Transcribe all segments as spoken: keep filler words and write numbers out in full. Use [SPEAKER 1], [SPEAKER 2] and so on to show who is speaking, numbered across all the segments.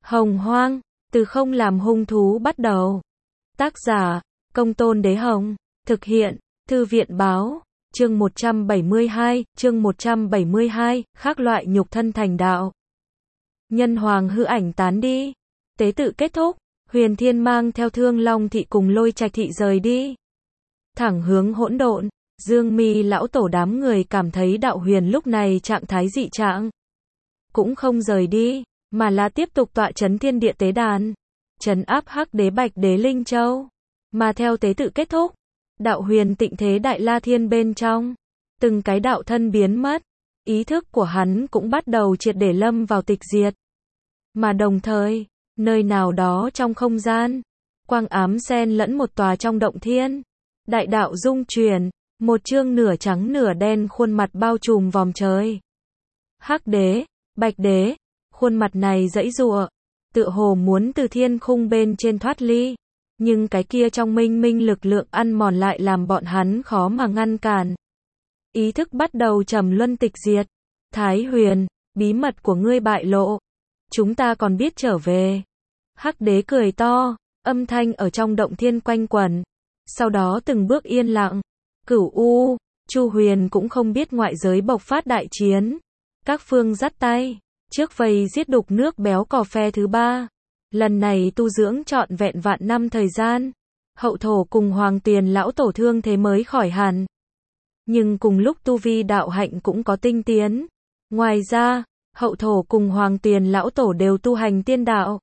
[SPEAKER 1] Hồng Hoang, từ không làm hung thú bắt đầu. Tác giả, Công Tôn Đế Hồng. Thực hiện, Thư viện báo. Chương một trăm bảy mươi hai, chương một trăm bảy mươi hai, khác loại nhục thân thành đạo. Nhân hoàng hư ảnh tán đi. Tế tự kết thúc, Huyền Thiên mang theo Thương Long thị cùng Lôi Trạch thị rời đi. Thẳng hướng hỗn độn, Dương Mi lão tổ đám người cảm thấy đạo huyền lúc này trạng thái dị trạng. Cũng không rời đi, mà là tiếp tục tọa chấn thiên địa tế đàn, trấn áp hắc đế bạch đế Linh Châu. Mà theo tế tự kết thúc, đạo huyền tịnh thế đại la thiên bên trong, từng cái đạo thân biến mất, ý thức của hắn cũng bắt đầu triệt để lâm vào tịch diệt. Mà đồng thời, nơi nào đó trong không gian, quang ám xen lẫn một tòa trong động thiên, đại đạo dung chuyển, một chương nửa trắng nửa đen khuôn mặt bao trùm vòm trời. Hắc đế, bạch đế, khuôn mặt này giãy giụa, tựa hồ muốn từ thiên khung bên trên thoát ly, nhưng cái kia trong minh minh lực lượng ăn mòn lại làm bọn hắn khó mà ngăn cản. Ý thức bắt đầu trầm luân tịch diệt. Thái Huyền, bí mật của ngươi bại lộ, chúng ta còn biết trở về. Hắc đế cười to, âm thanh ở trong động thiên quanh quẩn, sau đó từng bước yên lặng. Cửu U, Chu Huyền cũng không biết ngoại giới bộc phát đại chiến, các phương dắt tay, trước vây giết đục nước béo cò phe thứ ba. Lần này tu dưỡng trọn vẹn vạn năm thời gian, hậu thổ cùng Hoàng Tuyền lão tổ thương thế mới khỏi hẳn. Nhưng cùng lúc tu vi đạo hạnh cũng có tinh tiến. Ngoài ra, hậu thổ cùng Hoàng Tuyền lão tổ đều tu hành tiên đạo.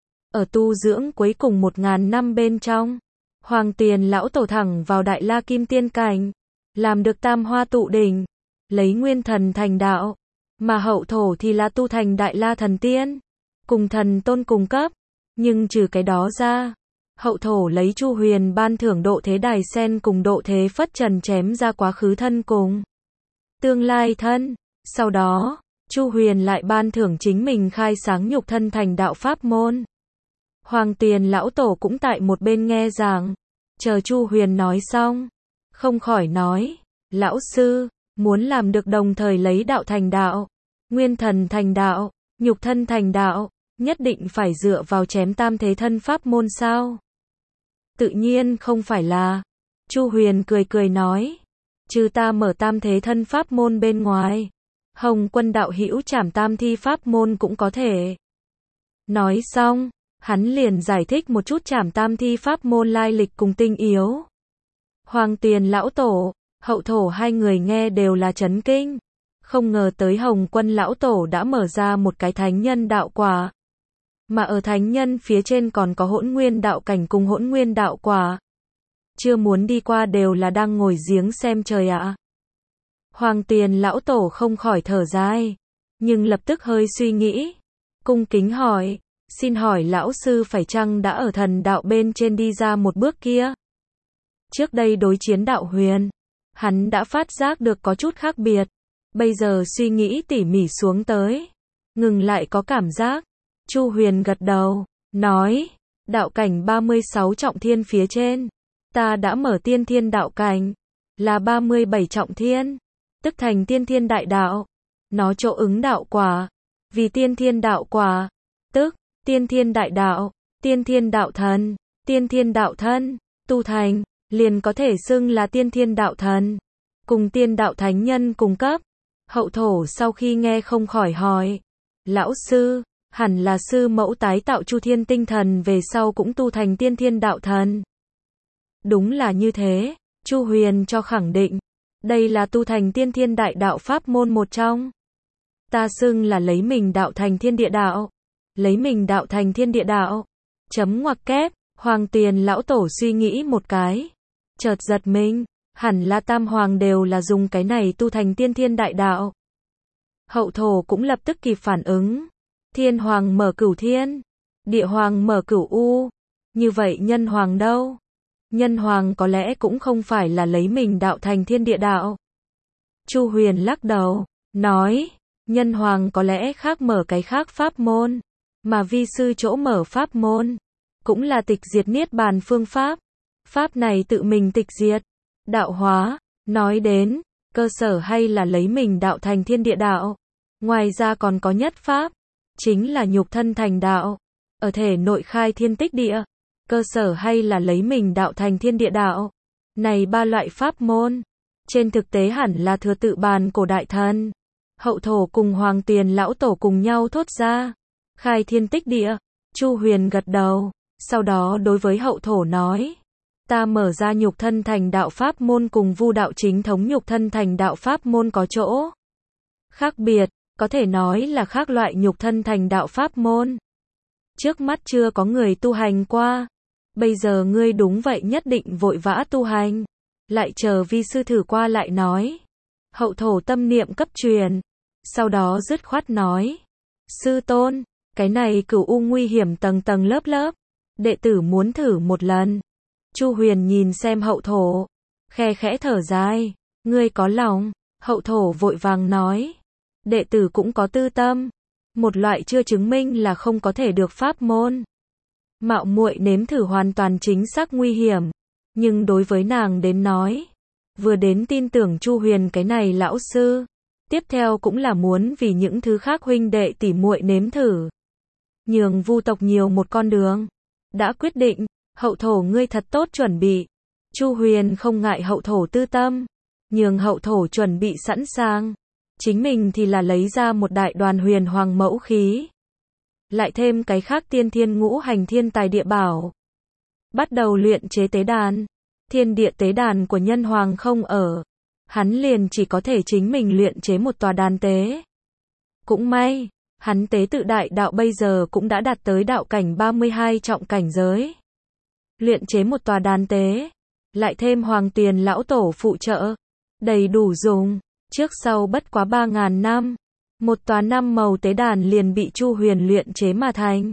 [SPEAKER 1] Ở tu dưỡng cuối cùng một ngàn năm bên trong, Hoàng Tuyền lão tổ thẳng vào đại la kim tiên cảnh, làm được tam hoa tụ đỉnh, lấy nguyên thần thành đạo, mà hậu thổ thì là tu thành đại la thần tiên, cùng thần tôn cùng cấp. Nhưng trừ cái đó ra, hậu thổ lấy Chu Huyền ban thưởng độ thế đài sen cùng độ thế phất trần chém ra quá khứ thân cùng tương lai thân. Sau đó, Chu Huyền lại ban thưởng chính mình khai sáng nhục thân thành đạo pháp môn. Hoàng Tuyền lão tổ cũng tại một bên nghe giảng, chờ Chu Huyền nói xong, không khỏi nói, lão sư, muốn làm được đồng thời lấy đạo thành đạo, nguyên thần thành đạo, nhục thân thành đạo, nhất định phải dựa vào chém tam thế thân pháp môn sao? Tự nhiên không phải là. Chu Huyền cười cười nói, trừ ta mở tam thế thân pháp môn bên ngoài, Hồng Quân đạo hữu trảm tam thi pháp môn cũng có thể. Nói xong, hắn liền giải thích một chút trảm tam thi pháp môn lai lịch cùng tinh yếu. Hoàng Tuyền lão tổ, hậu thổ hai người nghe đều là chấn kinh. Không ngờ tới Hồng Quân lão tổ đã mở ra một cái thánh nhân đạo quả. Mà ở thánh nhân phía trên còn có hỗn nguyên đạo cảnh cùng hỗn nguyên đạo quả. Chưa muốn đi qua đều là đang ngồi giếng xem trời ạ. À. Hoàng Tuyền lão tổ không khỏi thở dài, nhưng lập tức hơi suy nghĩ, cung kính hỏi, xin hỏi lão sư phải chăng đã ở thần đạo bên trên đi ra một bước kia? Trước đây đối chiến đạo huyền, hắn đã phát giác được có chút khác biệt, bây giờ suy nghĩ tỉ mỉ xuống tới, ngừng lại có cảm giác. Chu Huyền gật đầu, nói, đạo cảnh ba mươi sáu trọng thiên phía trên, ta đã mở tiên thiên đạo cảnh, là ba mươi bảy trọng thiên, tức thành tiên thiên đại đạo, nó chỗ ứng đạo quả, vì tiên thiên đạo quả, tức, tiên thiên đại đạo, tiên thiên đạo thần, tiên thiên đạo thân, tu thành, liền có thể xưng là tiên thiên đạo thần, cùng tiên đạo thánh nhân cùng cấp. Hậu thổ sau khi nghe không khỏi hỏi, lão sư, hẳn là sư mẫu tái tạo Chu Thiên tinh thần về sau cũng tu thành tiên thiên đạo thần. Đúng là như thế, Chu Huyền cho khẳng định, đây là tu thành tiên thiên đại đạo pháp môn một trong. Ta xưng là lấy mình đạo thành thiên địa đạo, lấy mình đạo thành thiên địa đạo. Chấm ngoặc kép, Hoàng Tuyền lão tổ suy nghĩ một cái, chợt giật mình, hẳn là tam hoàng đều là dùng cái này tu thành tiên thiên đại đạo. Hậu thổ cũng lập tức kịp phản ứng. Thiên hoàng mở cửu thiên, địa hoàng mở cửu u, như vậy nhân hoàng đâu? Nhân hoàng có lẽ cũng không phải là lấy mình đạo thành thiên địa đạo. Chu Huyền lắc đầu, nói, nhân hoàng có lẽ khác mở cái khác pháp môn, mà vi sư chỗ mở pháp môn, cũng là tịch diệt niết bàn phương pháp. Pháp này tự mình tịch diệt, đạo hóa, nói đến, cơ sở hay là lấy mình đạo thành thiên địa đạo. Ngoài ra còn có nhất pháp, chính là nhục thân thành đạo. ở thể nội khai thiên tích địa, cơ sở hay là lấy mình đạo thành thiên địa đạo. Này ba loại pháp môn, trên thực tế hẳn là thừa tự bàn cổ đại thần. Hậu thổ cùng Hoàng Tuyền lão tổ cùng nhau thốt ra. Khai thiên tích địa, Chu Huyền gật đầu, sau đó đối với hậu thổ nói. Ta mở ra nhục thân thành đạo pháp môn cùng Vu đạo chính thống nhục thân thành đạo pháp môn có chỗ khác biệt, có thể nói là khác loại nhục thân thành đạo pháp môn. Trước mắt chưa có người tu hành qua. Bây giờ ngươi đúng vậy nhất định vội vã tu hành. Lại chờ vi sư thử qua lại nói. Hậu thổ tâm niệm cấp truyền. Sau đó dứt khoát nói. Sư tôn, cái này cửu u nguy hiểm tầng tầng lớp lớp. Đệ tử muốn thử một lần. Chu Huyền nhìn xem hậu thổ. Khe khẽ thở dài. Ngươi có lòng. Hậu thổ vội vàng nói. Đệ tử cũng có tư tâm. Một loại chưa chứng minh là không có thể được pháp môn. Mạo muội nếm thử hoàn toàn chính xác nguy hiểm. Nhưng đối với nàng đến nói. Vừa đến tin tưởng Chu Huyền cái này lão sư. Tiếp theo cũng là muốn vì những thứ khác huynh đệ tỉ muội nếm thử. Nhường Vu tộc nhiều một con đường. Đã quyết định, hậu thổ ngươi thật tốt chuẩn bị. Chu Huyền không ngại hậu thổ tư tâm. Nhường hậu thổ chuẩn bị sẵn sàng. Chính mình thì là lấy ra một đại đoàn huyền hoàng mẫu khí. Lại thêm cái khác tiên thiên ngũ hành thiên tài địa bảo. Bắt đầu luyện chế tế đàn. Thiên địa tế đàn của nhân hoàng không ở. Hắn liền chỉ có thể chính mình luyện chế một tòa đàn tế. Cũng may, hắn tế tự đại đạo bây giờ cũng đã đạt tới đạo cảnh ba mươi hai trọng cảnh giới. Luyện chế một tòa đàn tế. Lại thêm Hoàng Tuyền lão tổ phụ trợ. Đầy đủ dùng. Trước sau bất quá ba ngàn năm. Một tòa năm màu tế đàn liền bị Chu Huyền luyện chế mà thành.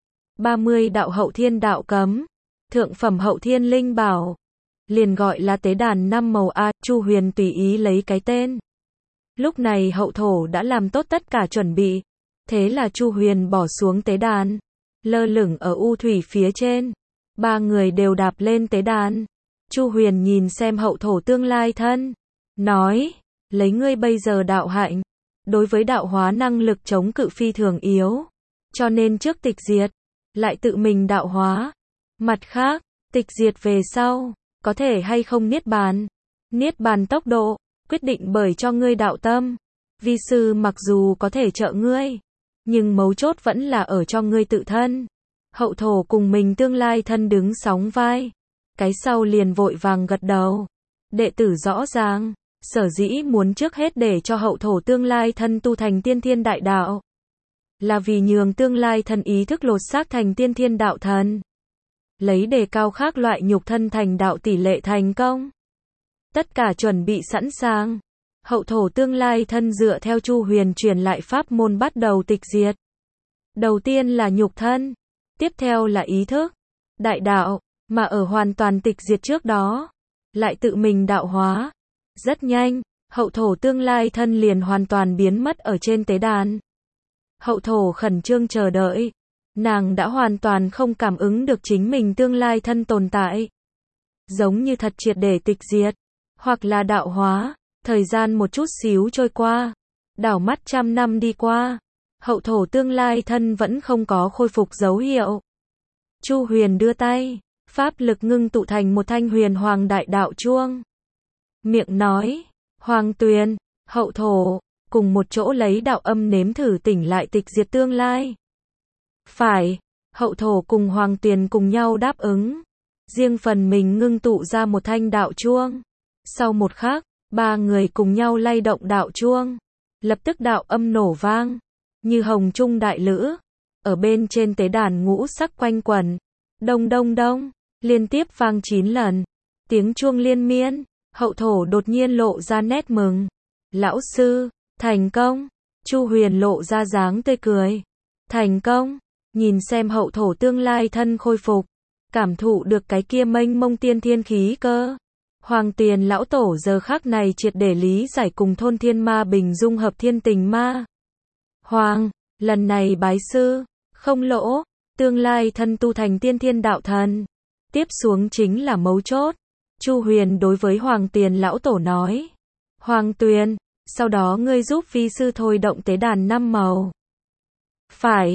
[SPEAKER 1] ba mươi đạo hậu thiên đạo cấm. Thượng phẩm hậu thiên linh bảo. Liền gọi là tế đàn năm màu A. Chu Huyền tùy ý lấy cái tên. Lúc này hậu thổ đã làm tốt tất cả chuẩn bị. Thế là Chu Huyền bỏ xuống tế đàn. Lơ lửng ở u thủy phía trên. Ba người đều đạp lên tế đàn. Chu Huyền nhìn xem hậu thổ tương lai thân. Nói. Lấy ngươi bây giờ đạo hạnh. Đối với đạo hóa năng lực chống cự phi thường yếu. Cho nên trước tịch diệt. Lại tự mình đạo hóa. Mặt khác, tịch diệt về sau. Có thể hay không niết bàn. Niết bàn tốc độ. Quyết định bởi cho ngươi đạo tâm. Vi sư mặc dù có thể trợ ngươi. Nhưng mấu chốt vẫn là ở cho ngươi tự thân. Hậu thổ cùng mình tương lai thân đứng sóng vai. Cái sau liền vội vàng gật đầu. Đệ tử rõ ràng. Sở dĩ muốn trước hết để cho hậu thổ tương lai thân tu thành tiên thiên đại đạo. Là vì nhường tương lai thân ý thức lột xác thành tiên thiên đạo thần. Lấy đề cao khác loại nhục thân thành đạo tỷ lệ thành công. Tất cả chuẩn bị sẵn sàng. Hậu thổ tương lai thân dựa theo Chu Huyền truyền lại pháp môn bắt đầu tịch diệt. Đầu tiên là nhục thân. Tiếp theo là ý thức. Đại đạo. Mà ở hoàn toàn tịch diệt trước đó. Lại tự mình đạo hóa. Rất nhanh, hậu thổ tương lai thân liền hoàn toàn biến mất ở trên tế đàn. Hậu thổ khẩn trương chờ đợi. Nàng đã hoàn toàn không cảm ứng được chính mình tương lai thân tồn tại. Giống như thật triệt để tịch diệt. Hoặc là đạo hóa. Thời gian một chút xíu trôi qua. Đảo mắt trăm năm đi qua. Hậu thổ tương lai thân vẫn không có khôi phục dấu hiệu. Chu Huyền đưa tay. Pháp lực ngưng tụ thành một thanh huyền hoàng đại đạo chuông. Miệng nói. Hoàng Tuyền, hậu thổ. Cùng một chỗ lấy đạo âm nếm thử tỉnh lại tịch diệt tương lai. Phải. Hậu thổ cùng Hoàng Tuyền cùng nhau đáp ứng. Riêng phần mình ngưng tụ ra một thanh đạo chuông. Sau một khắc, ba người cùng nhau lay động đạo chuông. Lập tức đạo âm nổ vang. Như hồng trung đại lữ. Ở bên trên tế đàn ngũ sắc quanh quẩn. Đông đông đông. Liên tiếp vang chín lần. Tiếng chuông liên miên. Hậu thổ đột nhiên lộ ra nét mừng. Lão sư, thành công. Chu Huyền lộ ra dáng tươi cười. Thành công. Nhìn xem hậu thổ tương lai thân khôi phục. Cảm thụ được cái kia mênh mông tiên thiên khí cơ. Hoàng Tuyền lão tổ giờ khắc này triệt để lý giải cùng thôn thiên ma bình dung hợp thiên tình ma. Hoàng, lần này bái sư, không lỗ. Tương lai thân tu thành tiên thiên đạo thần. Tiếp xuống chính là mấu chốt. Chu Huyền đối với Hoàng Tuyền lão tổ nói. Hoàng Tuyền, sau đó ngươi giúp vi sư thôi động tế đàn năm màu. Phải.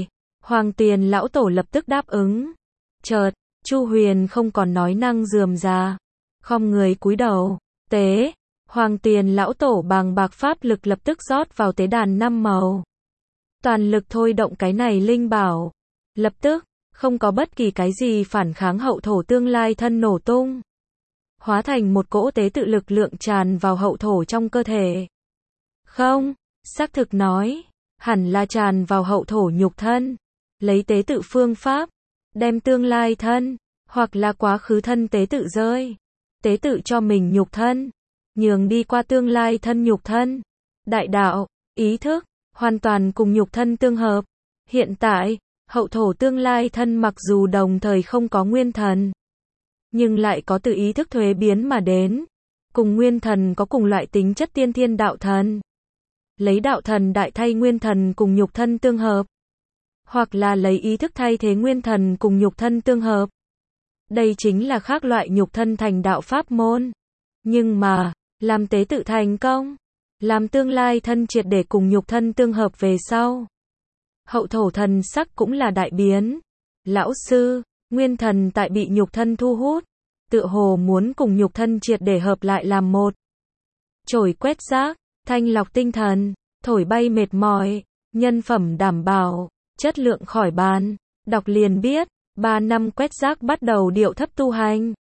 [SPEAKER 1] Hoàng Tiền lão tổ lập tức đáp ứng. Chợt, Chu Huyền không còn nói năng rườm rà, khom người cúi đầu, tế. Hoàng Tiền lão tổ bằng bạc pháp lực lập tức rót vào tế đàn năm màu. Toàn lực thôi động cái này linh bảo. Lập tức, không có bất kỳ cái gì phản kháng hậu thổ tương lai thân nổ tung. Hóa thành một cỗ tế tự lực lượng tràn vào hậu thổ trong cơ thể. Không, xác thực nói, hẳn là tràn vào hậu thổ nhục thân. Lấy tế tự phương pháp, đem tương lai thân, hoặc là quá khứ thân tế tự rơi. Tế tự cho mình nhục thân, nhường đi qua tương lai thân nhục thân. Đại đạo, ý thức, hoàn toàn cùng nhục thân tương hợp. Hiện tại, hậu thổ tương lai thân mặc dù đồng thời không có nguyên thần, nhưng lại có từ ý thức thuế biến mà đến. Cùng nguyên thần có cùng loại tính chất tiên thiên đạo thần. Lấy đạo thần đại thay nguyên thần cùng nhục thân tương hợp. Hoặc là lấy ý thức thay thế nguyên thần cùng nhục thân tương hợp. Đây chính là khác loại nhục thân thành đạo pháp môn. Nhưng mà, làm tế tự thành công, làm tương lai thân triệt để cùng nhục thân tương hợp về sau. Hậu thổ thần sắc cũng là đại biến. Lão sư, nguyên thần tại bị nhục thân thu hút, tựa hồ muốn cùng nhục thân triệt để hợp lại làm một. Trổi quét rác, thanh lọc tinh thần, thổi bay mệt mỏi, nhân phẩm đảm bảo, chất lượng khỏi bàn. Đọc liền biết, ba năm quét rác bắt đầu điệu thấp tu hành.